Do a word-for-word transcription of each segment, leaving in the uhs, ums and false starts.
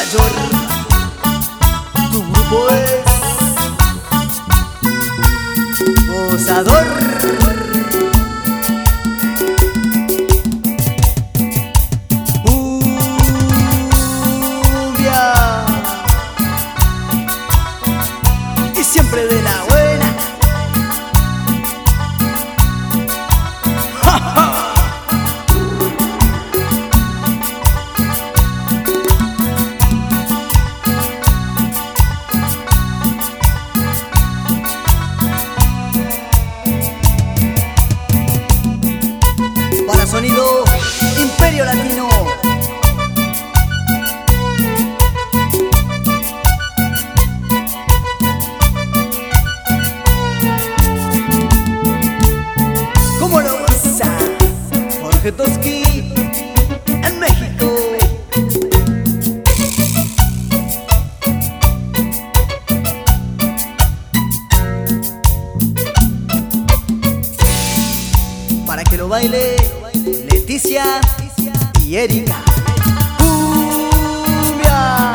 Nueva York. Tu grupo es Gozador. Cumbia. Y siempre de la buena. ¡Ja, ja! Sonido Imperio Latino. ¿Cómo lo goza? Jorge Toski en México. Para que lo baile Leticia y Erika. Cumbia.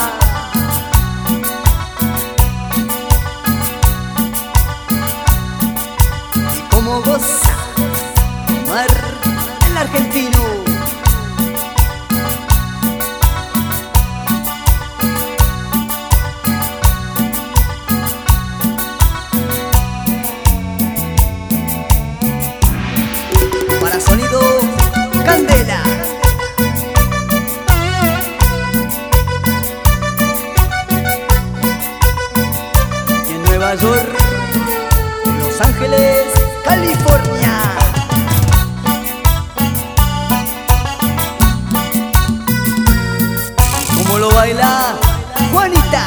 Y cómo goza Omar el argentino. Para sonido Candela. Y en Nueva York, Los Ángeles, California. ¿Cómo lo baila Juanita?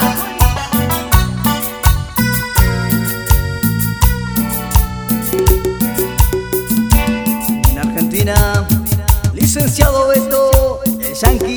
En Argentina, licenciado Beto, el Yankee.